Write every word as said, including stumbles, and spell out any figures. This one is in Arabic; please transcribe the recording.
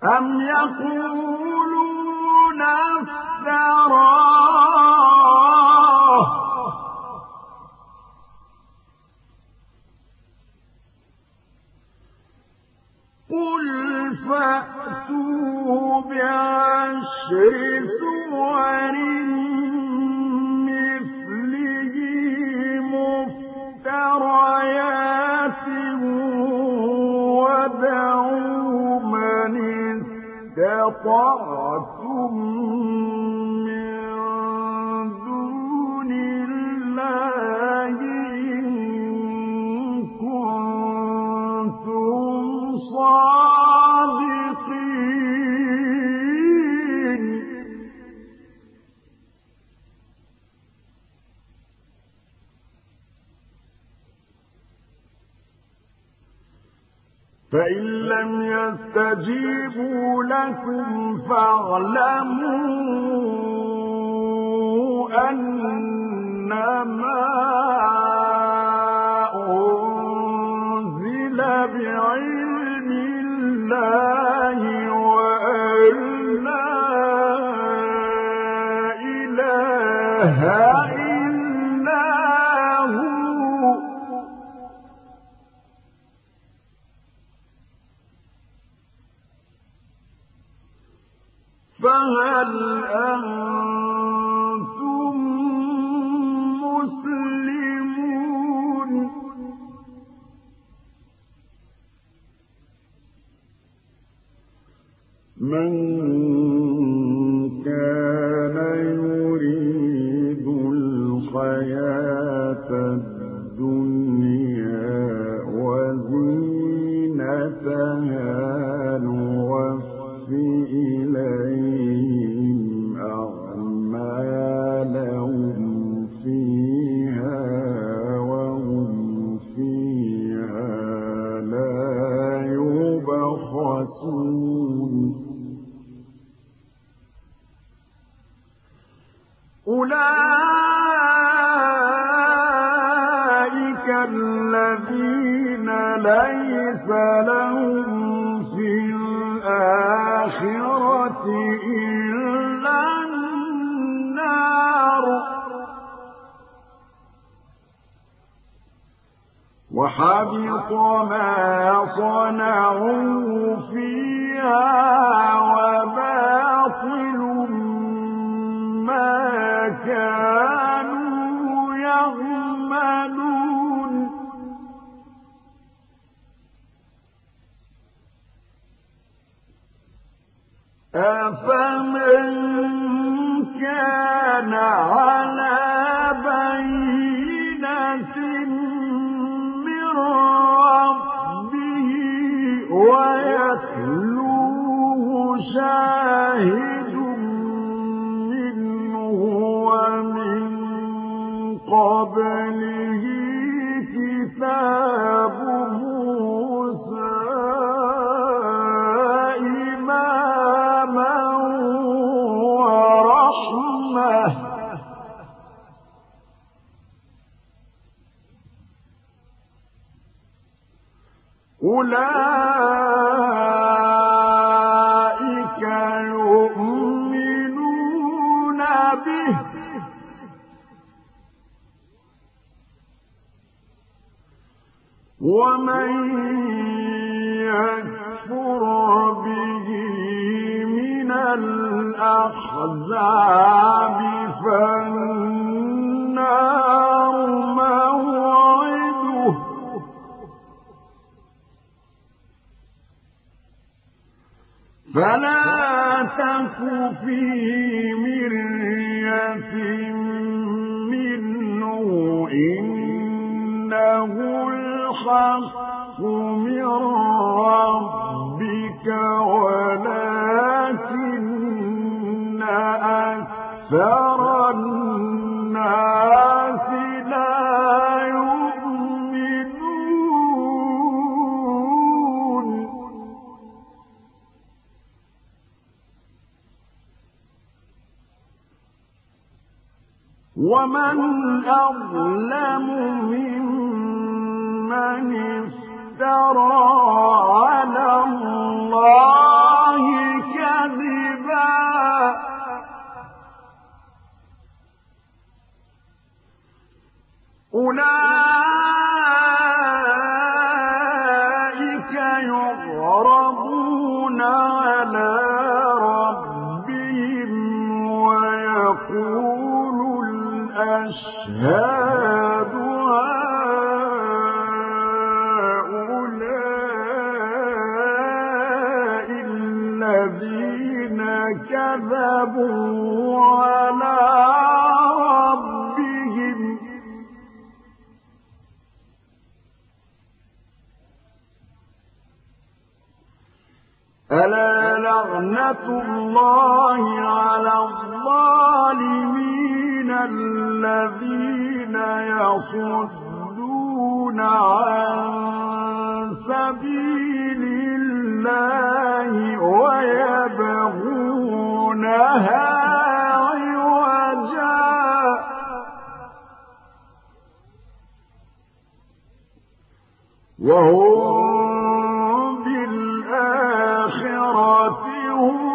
أم يقولون افتراه قل فأتوا بعشر سور مثله مفتريات وادعوا من استطعتم من دون الله إن كنتم صادقين فإن لم يستجيبوا لكم فاعلموا أنما أنزل بعلم الله وأن لا إله إلا هو فهل أنتم مسلمون من كان يريد الحياة الدنيا وزينتها نوفي إليهم أعمالهم فيها وهم فيها لا يبخسون أولئك الذين ليس لهم في الآخرة إلا النار وحبط ما صنعوا فيها وباطل ما كانوا يعملون أفمن كان على بينة من ربه ويتلوه شاهد ومن قبله كتاب موسى إماما ورحمة أولئك يؤمنون به ومن يكفر به من الأحزاب فالنار موعده فلا تك في مرية منه إنه الحق من ربك ولكن أكثر الناس لا يؤمنون ومن أظلم ممن افترى على الله يغضبون على ربهم ويقول الأشهاد هؤلاء الذين كذبوا على ربهم ألا لعنة الله على الظالمين الذين يصدون عن سبيل الله ويبغونها عوجا وهم بالآخرة هم